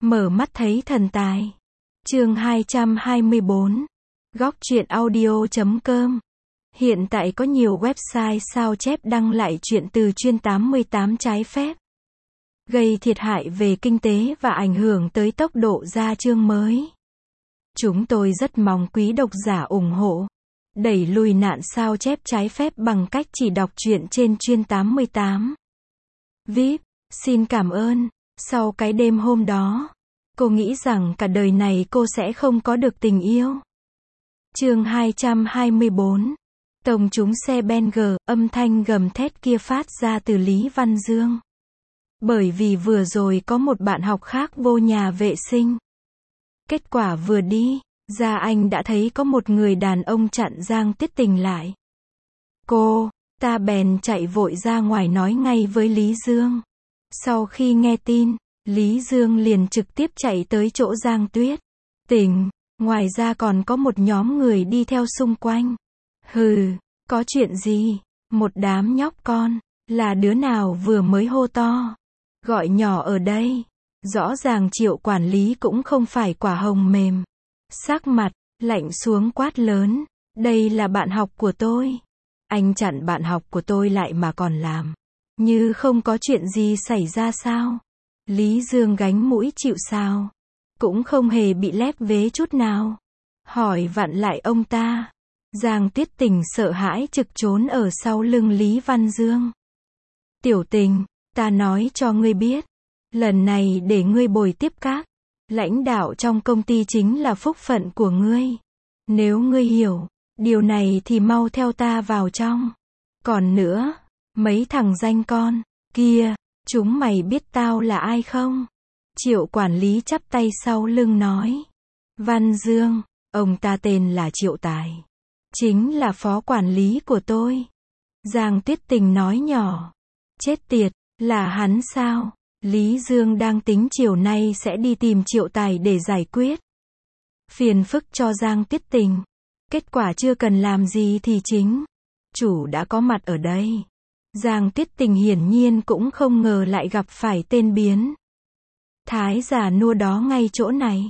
Mở mắt thấy thần tài. Chương 224. Góc truyện audio.com. Hiện tại có nhiều website sao chép đăng lại chuyện từ chuyên 88 trái phép, gây thiệt hại về kinh tế và ảnh hưởng tới tốc độ ra chương mới. Chúng tôi rất mong quý độc giả ủng hộ, đẩy lùi nạn sao chép trái phép bằng cách chỉ đọc truyện trên chuyên 88. VIP, xin cảm ơn. Sau cái đêm hôm đó, cô nghĩ rằng cả đời này cô sẽ không có được tình yêu. Chương 224. Tông trúng xe Benz, âm thanh gầm thét kia phát ra từ Lý Văn Dương. Bởi vì vừa rồi có một bạn học khác vô nhà vệ sinh. Kết quả vừa đi ra anh đã thấy có một người đàn ông chặn Giang Tiết Tình lại. Ta bèn chạy vội ra ngoài nói ngay với Lý Dương. Sau khi nghe tin, Lý Dương liền trực tiếp chạy tới chỗ Giang Tuyết Tình. Ngoài ra còn có một nhóm người đi theo xung quanh. Có chuyện gì? Một đám nhóc con, là đứa nào vừa mới hô to, gọi nhỏ ở đây? Rõ ràng Triệu quản lý cũng không phải quả hồng mềm. Sắc mặt lạnh xuống quát lớn, đây là bạn học của tôi. Anh chặn bạn học của tôi lại mà còn làm như không có chuyện gì xảy ra sao? Lý Dương gánh mũi chịu sào, cũng không hề bị lép vế chút nào. Hỏi vặn lại ông ta. Giang Tiết Tình sợ hãi trực trốn ở sau lưng Lý Văn Dương. Tiểu Tình, ta nói cho ngươi biết, lần này để ngươi bồi tiếp các lãnh đạo trong công ty chính là phúc phận của ngươi. Nếu ngươi hiểu điều này thì mau theo ta vào trong. Còn nữa, mấy thằng danh con kia, chúng mày biết tao là ai không? Triệu quản lý chắp tay sau lưng nói. Văn Dương, ông ta tên là Triệu Tài, chính là phó quản lý của tôi. Giang Tuyết Tình nói nhỏ. Chết tiệt, là hắn sao? Lý Dương đang tính chiều nay sẽ đi tìm Triệu Tài để giải quyết phiền phức cho Giang Tuyết Tình. Kết quả chưa cần làm gì thì chính chủ đã có mặt ở đây. Giang Tuyết Tình hiển nhiên cũng không ngờ lại gặp phải tên biến thái già nua đó ngay chỗ này.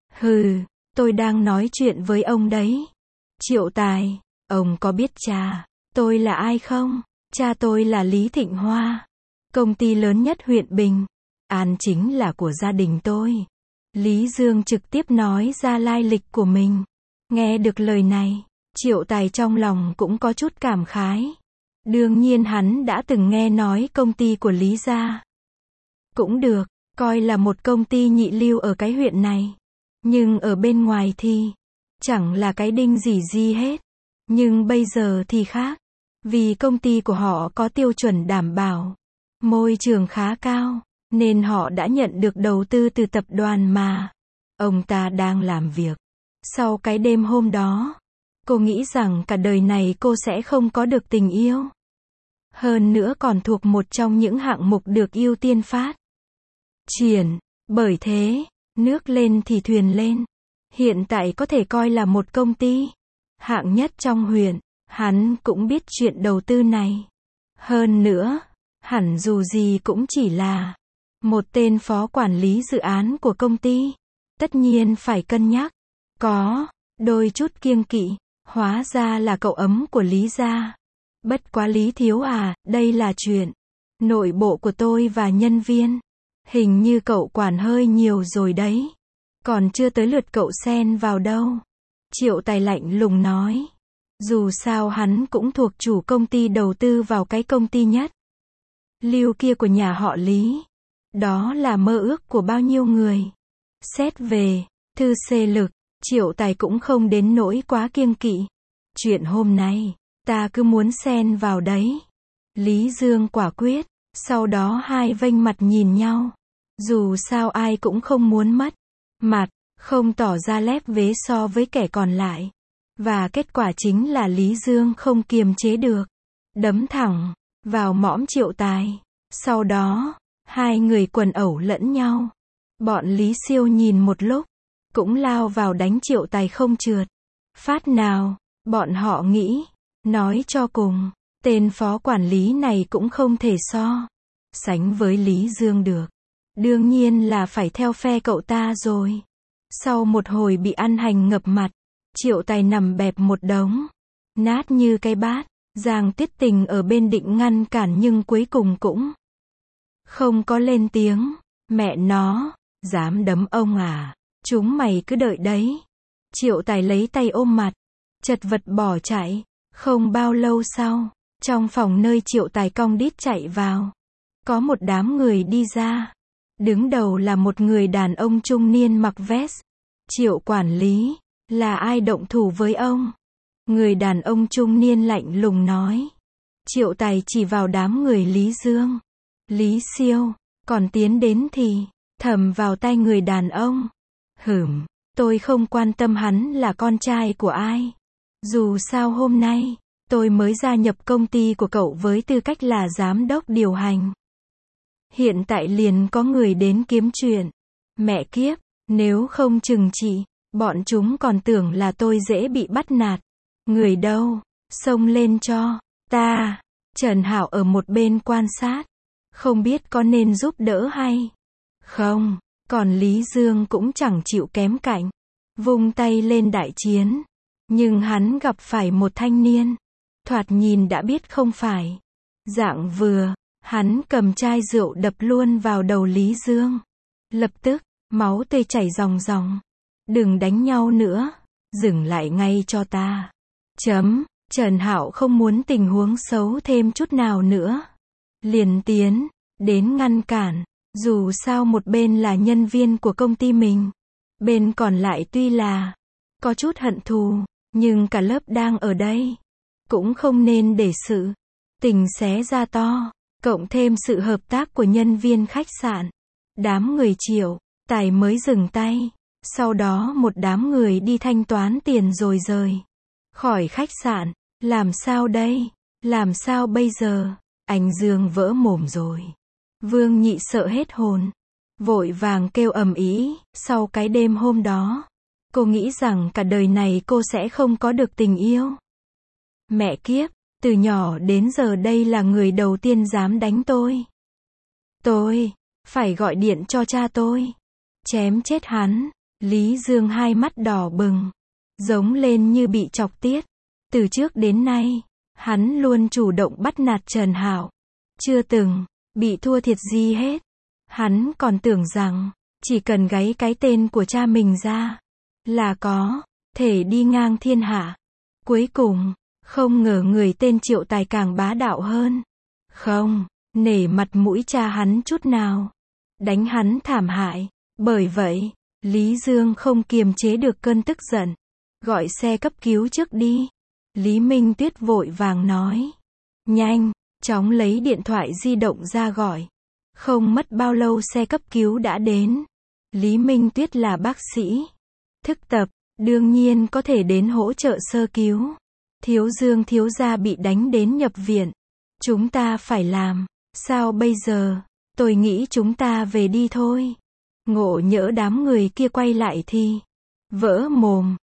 Tôi đang nói chuyện với ông đấy. Triệu Tài, ông có biết cha tôi là ai không? Cha tôi là Lý Thịnh Hoa, công ty lớn nhất huyện Bình An chính là của gia đình tôi. Lý Dương trực tiếp nói ra lai lịch của mình. Nghe được lời này, Triệu Tài trong lòng cũng có chút cảm khái. Đương nhiên hắn đã từng nghe nói công ty của Lý gia. Cũng được, coi là một công ty nhị lưu ở cái huyện này. Nhưng ở bên ngoài thì chẳng là cái đinh gì hết. Nhưng bây giờ thì khác. Vì công ty của họ có tiêu chuẩn đảm bảo môi trường khá cao, nên họ đã nhận được đầu tư từ tập đoàn mà ông ta đang làm việc. Sau cái đêm hôm đó, cô nghĩ rằng cả đời này cô sẽ không có được tình yêu. Hơn nữa còn thuộc một trong những hạng mục được ưu tiên phát triển. Bởi thế, nước lên thì thuyền lên. Hiện tại có thể coi là một công ty hạng nhất trong huyện. Hắn cũng biết chuyện đầu tư này. Hơn nữa, hẳn dù gì cũng chỉ là một tên phó quản lý dự án của công ty. Tất nhiên phải cân nhắc. Có đôi chút kiêng kỵ. Hóa ra là cậu ấm của Lý gia. Bất quá Lý thiếu à, đây là chuyện nội bộ của tôi và nhân viên. Hình như cậu quản hơi nhiều rồi đấy. Còn chưa tới lượt cậu xen vào đâu. Triệu Tài lạnh lùng nói. Dù sao hắn cũng thuộc chủ công ty đầu tư vào cái công ty nhất lưu kia của nhà họ Lý. Đó là mơ ước của bao nhiêu người. Xét về thư xê lực, Triệu Tài cũng không đến nỗi quá kiêng kỵ. Chuyện hôm nay, ta cứ muốn xen vào đấy. Lý Dương quả quyết. Sau đó hai vênh mặt nhìn nhau. Dù sao ai cũng không muốn mất mặt, không tỏ ra lép vế so với kẻ còn lại. Và kết quả chính là Lý Dương không kiềm chế được, đấm thẳng vào mõm Triệu Tài. Sau đó, hai người quần ẩu lẫn nhau. Bọn Lý Siêu nhìn một lúc, cũng lao vào đánh Triệu Tài không trượt phát nào. Bọn họ nghĩ, nói cho cùng, tên phó quản lý này cũng không thể so sánh với Lý Dương được. Đương nhiên là phải theo phe cậu ta rồi. Sau một hồi bị ăn hành ngập mặt, Triệu Tài nằm bẹp một đống, nát như cái bát. Giang Tiết Tình ở bên định ngăn cản nhưng cuối cùng cũng không có lên tiếng. Mẹ nó, dám đấm ông à? Chúng mày cứ đợi đấy. Triệu Tài lấy tay ôm mặt, chật vật bỏ chạy. Không bao lâu sau, trong phòng nơi Triệu Tài cong đít chạy vào, có một đám người đi ra. Đứng đầu là một người đàn ông trung niên mặc vest. Triệu quản lý, là ai động thủ với ông? Người đàn ông trung niên lạnh lùng nói. Triệu Tài chỉ vào đám người Lý Dương. Lý Siêu, còn tiến đến thì, thầm vào tai người đàn ông. Tôi không quan tâm hắn là con trai của ai. Dù sao hôm nay, tôi mới gia nhập công ty của cậu với tư cách là giám đốc điều hành. Hiện tại liền có người đến kiếm chuyện. Mẹ kiếp, nếu không trừng trị, bọn chúng còn tưởng là tôi dễ bị bắt nạt. Người đâu? Xông lên cho ta. Trần Hạo ở một bên quan sát. Không biết có nên giúp đỡ hay không. Còn Lý Dương cũng chẳng chịu kém cạnh. Vung tay lên đại chiến. Nhưng hắn gặp phải một thanh niên. Thoạt nhìn đã biết không phải dạng vừa. Hắn cầm chai rượu đập luôn vào đầu Lý Dương. Lập tức, máu tươi chảy ròng ròng. Đừng đánh nhau nữa. Dừng lại ngay cho ta. Trần Hạo không muốn tình huống xấu thêm chút nào nữa. Liền tiến đến ngăn cản. Dù sao một bên là nhân viên của công ty mình. Bên còn lại tuy là có chút hận thù, nhưng cả lớp đang ở đây. Cũng không nên để sự tình xé ra to. Cộng thêm sự hợp tác của nhân viên khách sạn. Đám người Triệu Tài mới dừng tay. Sau đó một đám người đi thanh toán tiền rồi rời khỏi khách sạn. Làm sao đây? Làm sao bây giờ? Anh Dương vỡ mồm rồi. Vương Nhị sợ hết hồn. Vội vàng kêu ầm ĩ. Sau cái đêm hôm đó, cô nghĩ rằng cả đời này cô sẽ không có được tình yêu. Mẹ kiếp, từ nhỏ đến giờ đây là người đầu tiên dám đánh tôi. Tôi phải gọi điện cho cha tôi. Chém chết hắn. Lý Dương hai mắt đỏ bừng. Giống lên như bị chọc tiết. Từ trước đến nay, hắn luôn chủ động bắt nạt Trần Hạo. Chưa từng bị thua thiệt gì hết. Hắn còn tưởng rằng, chỉ cần gáy cái tên của cha mình ra, là có thể đi ngang thiên hạ. Cuối cùng, không ngờ người tên Triệu Tài càng bá đạo hơn. Không nể mặt mũi cha hắn chút nào. Đánh hắn thảm hại. Bởi vậy, Lý Dương không kiềm chế được cơn tức giận. Gọi xe cấp cứu trước đi. Lý Minh Tuyết vội vàng nói. Nhanh, chóng lấy điện thoại di động ra gọi. Không mất bao lâu xe cấp cứu đã đến. Lý Minh Tuyết là bác sĩ thực tập, đương nhiên có thể đến hỗ trợ sơ cứu. Thiếu Dương thiếu gia bị đánh đến nhập viện. Chúng ta phải làm sao bây giờ? Tôi nghĩ chúng ta về đi thôi. Ngộ nhỡ đám người kia quay lại thì vỡ mồm.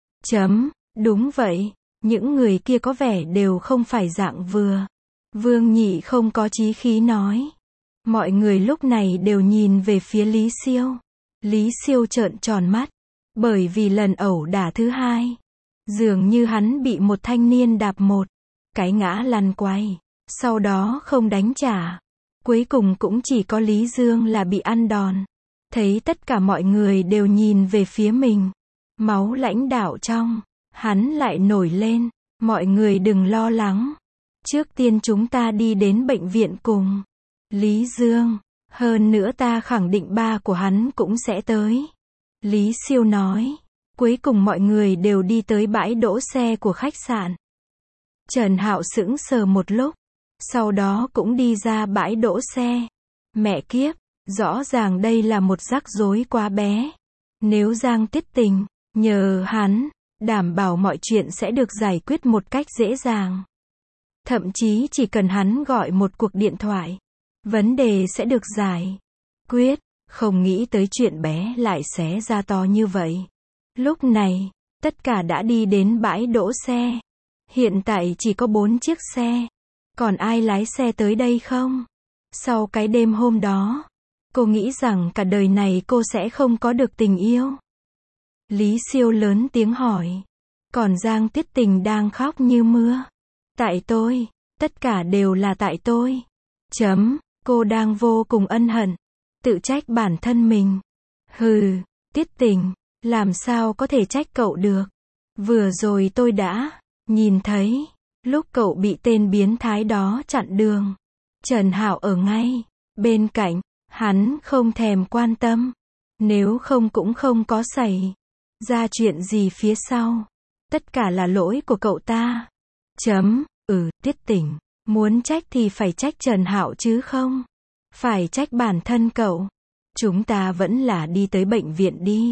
Đúng vậy, những người kia có vẻ đều không phải dạng vừa. Vương Nhị không có chí khí nói. Mọi người lúc này đều nhìn về phía Lý Siêu. Lý Siêu trợn tròn mắt. Bởi vì lần ẩu đả thứ hai, dường như hắn bị một thanh niên đạp một cái ngã lăn quay. Sau đó không đánh trả. Cuối cùng cũng chỉ có Lý Dương là bị ăn đòn. Thấy tất cả mọi người đều nhìn về phía mình. Máu lãnh đạo trong hắn lại nổi lên. Mọi người đừng lo lắng. Trước tiên chúng ta đi đến bệnh viện cùng Lý Dương. Hơn nữa ta khẳng định ba của hắn cũng sẽ tới. Lý Siêu nói. Cuối cùng mọi người đều đi tới bãi đỗ xe của khách sạn. Trần Hạo sững sờ một lúc. Sau đó cũng đi ra bãi đỗ xe. Mẹ kiếp, rõ ràng đây là một rắc rối quá bé. Nếu Giang Tiết Tình nhờ hắn, đảm bảo mọi chuyện sẽ được giải quyết một cách dễ dàng. Thậm chí chỉ cần hắn gọi một cuộc điện thoại, vấn đề sẽ được giải quyết. Không nghĩ tới chuyện bé lại xé ra to như vậy. Lúc này, tất cả đã đi đến bãi đỗ xe. Hiện tại chỉ có 4 chiếc xe. Còn ai lái xe tới đây không? Sau cái đêm hôm đó, Cô nghĩ rằng cả đời này cô sẽ không có được tình yêu. Lý Siêu lớn tiếng hỏi. Còn Giang Tiết Tình đang khóc như mưa. Tại tôi, tất cả đều là tại tôi. Cô đang vô cùng ân hận, tự trách bản thân mình. Hừ, Tiết Tình, làm sao có thể trách cậu được. Vừa rồi tôi đã nhìn thấy, lúc cậu bị tên biến thái đó chặn đường. Trần Hạo ở ngay bên cạnh, hắn không thèm quan tâm. Nếu không cũng không có xảy ra chuyện gì phía sau. Tất cả là lỗi của cậu ta. Tiết Tình, muốn trách thì phải trách Trần Hạo chứ không phải trách bản thân cậu. Chúng ta vẫn là đi tới bệnh viện đi.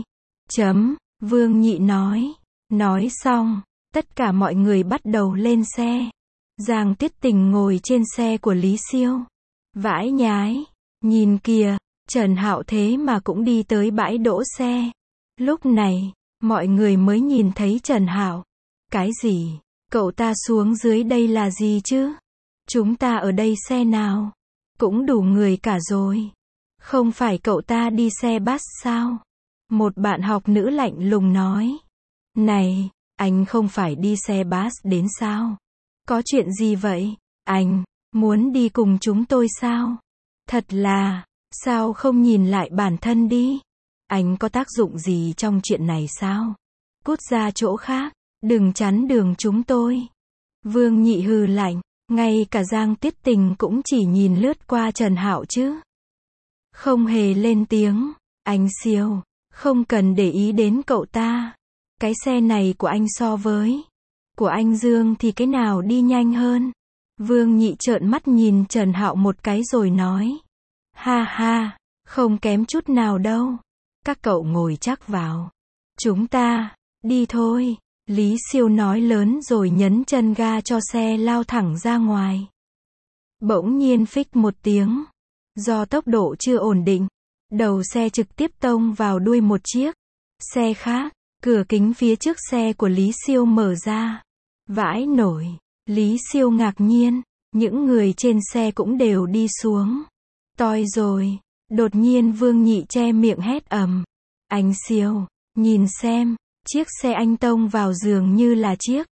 Vương Nhị nói. Nói xong, tất cả mọi người bắt đầu lên xe. Giang Tiết Tình ngồi trên xe của Lý Siêu. Vãi nhái, nhìn kìa, Trần Hạo thế mà cũng đi tới bãi đỗ xe. Lúc này, mọi người mới nhìn thấy Trần Hạo. Cái gì? Cậu ta xuống dưới đây là gì chứ? Chúng ta ở đây xe nào? Cũng đủ người cả rồi. Không phải cậu ta đi xe bus sao? Một bạn học nữ lạnh lùng nói. Này, anh không phải đi xe bus đến sao? Có chuyện gì vậy? Anh muốn đi cùng chúng tôi sao? Thật là, sao không nhìn lại bản thân đi? Anh có tác dụng gì trong chuyện này sao? Cút ra chỗ khác, đừng chắn đường chúng tôi. Vương Nhị hừ lạnh, ngay cả Giang Tiết Tình cũng chỉ nhìn lướt qua Trần Hạo chứ. Không hề lên tiếng. Anh Siêu, không cần để ý đến cậu ta. Cái xe này của anh so với của anh Dương thì cái nào đi nhanh hơn? Vương Nhị trợn mắt nhìn Trần Hạo một cái rồi nói. Ha ha, không kém chút nào đâu. Các cậu ngồi chắc vào. Chúng ta đi thôi. Lý Siêu nói lớn rồi nhấn chân ga cho xe lao thẳng ra ngoài. Bỗng nhiên phích một tiếng. Do tốc độ chưa ổn định, đầu xe trực tiếp tông vào đuôi một chiếc xe khác. Cửa kính phía trước xe của Lý Siêu mở ra. Vãi nổi. Lý Siêu ngạc nhiên. Những người trên xe cũng đều đi xuống. Toi rồi. Đột nhiên Vương Nhị che miệng hét ầm. Anh Siêu, nhìn xem. Chiếc xe anh tông vào dường như là chiếc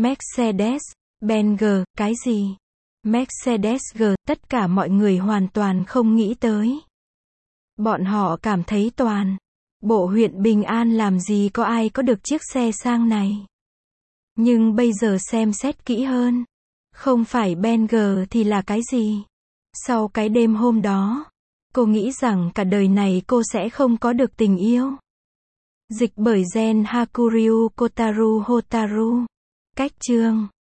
Mercedes-Benz. Cái gì? Mercedes-G. Tất cả mọi người hoàn toàn không nghĩ tới. Bọn họ cảm thấy toàn bộ huyện Bình An làm gì có ai có được chiếc xe sang này. Nhưng bây giờ xem xét kỹ hơn. Không phải Benz thì là cái gì? Sau cái đêm hôm đó, cô nghĩ rằng cả đời này cô sẽ không có được tình yêu. Dịch bởi Gen Hakuryu Kotaru Hotaru. Cách chương